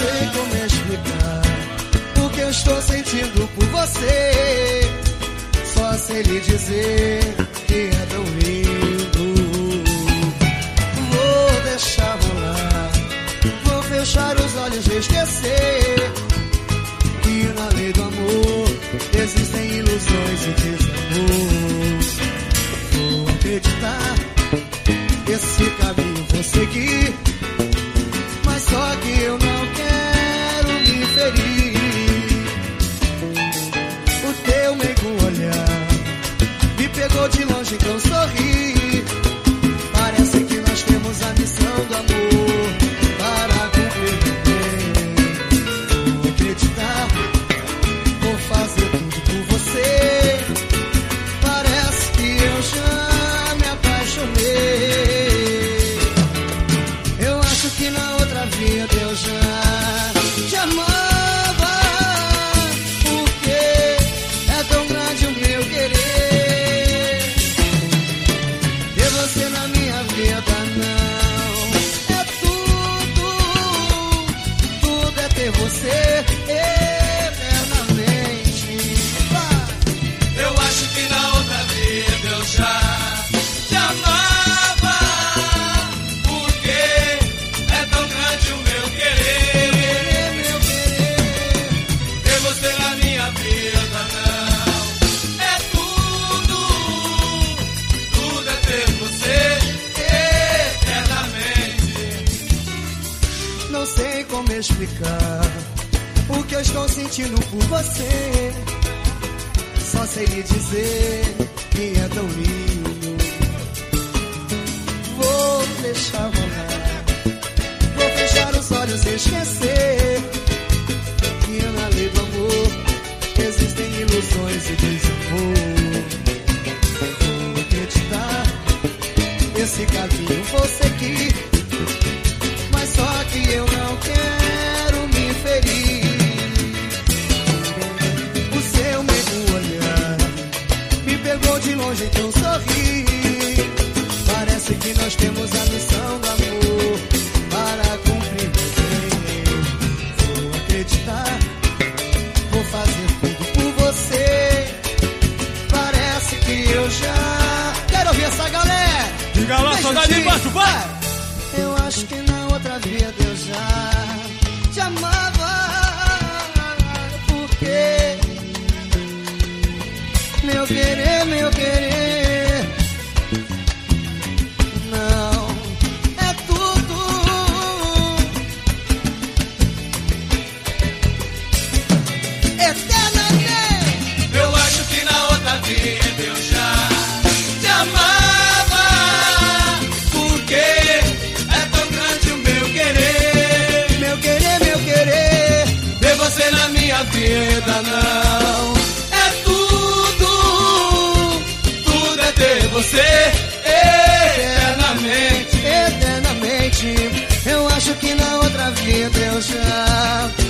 sei como explicar o que eu estou sentindo por você. Só sei lhe dizer que é tão lindo. Vou deixar rolar, vou fechar os olhos e esquecer que na lei do amor existem ilusões e desamor. Vou acreditar, esse caminho vou seguir, mas só que eu não quero me ferir. O teu meigo olhar me pegou de longe, então sorri. Parece que nós temos a missão do amor para cumprir bem. Vou acreditar, vou fazer tudo por você. Parece que eu já me apaixonei. Eu acho que na outra vida eu já te amava, porque é tão grande o meu querer. Ter você na minha vida não é tudo, tudo é ter você eternamente. Eu acho que na outra vida eu já te amava, porque é tão grande o meu querer. Meu querer, Ter você na minha vida não é tudo, tudo é ter você eternamente. não sei como explicar o que eu estou sentindo por você. Só sei lhe dizer que é tão lindo. Vou deixar rolar, vou fechar os olhos e esquecer que na lei do amor existem ilusões e desamor. Vou acreditar, esse caminho vou seguir, mas só que eu não quero me ferir. O seu medo olhar me pegou de longe, então sorri. Parece que nós temos a missão do amor para cumprir bem. Vou acreditar, vou fazer tudo por você. Parece que eu já quero ouvir essa galera. Diga lá, saudade embaixo, vai! Eu acho que na outra vida eu já te amava, porque meu querer não é tudo. Eternamente. Eu acho que na outra vida eu já te amava, porque é tão grande o meu querer. Meu querer, Ter você na minha vida não é tudo, tudo é ter você eternamente. eternamente. Eu acho que na outra vida eu já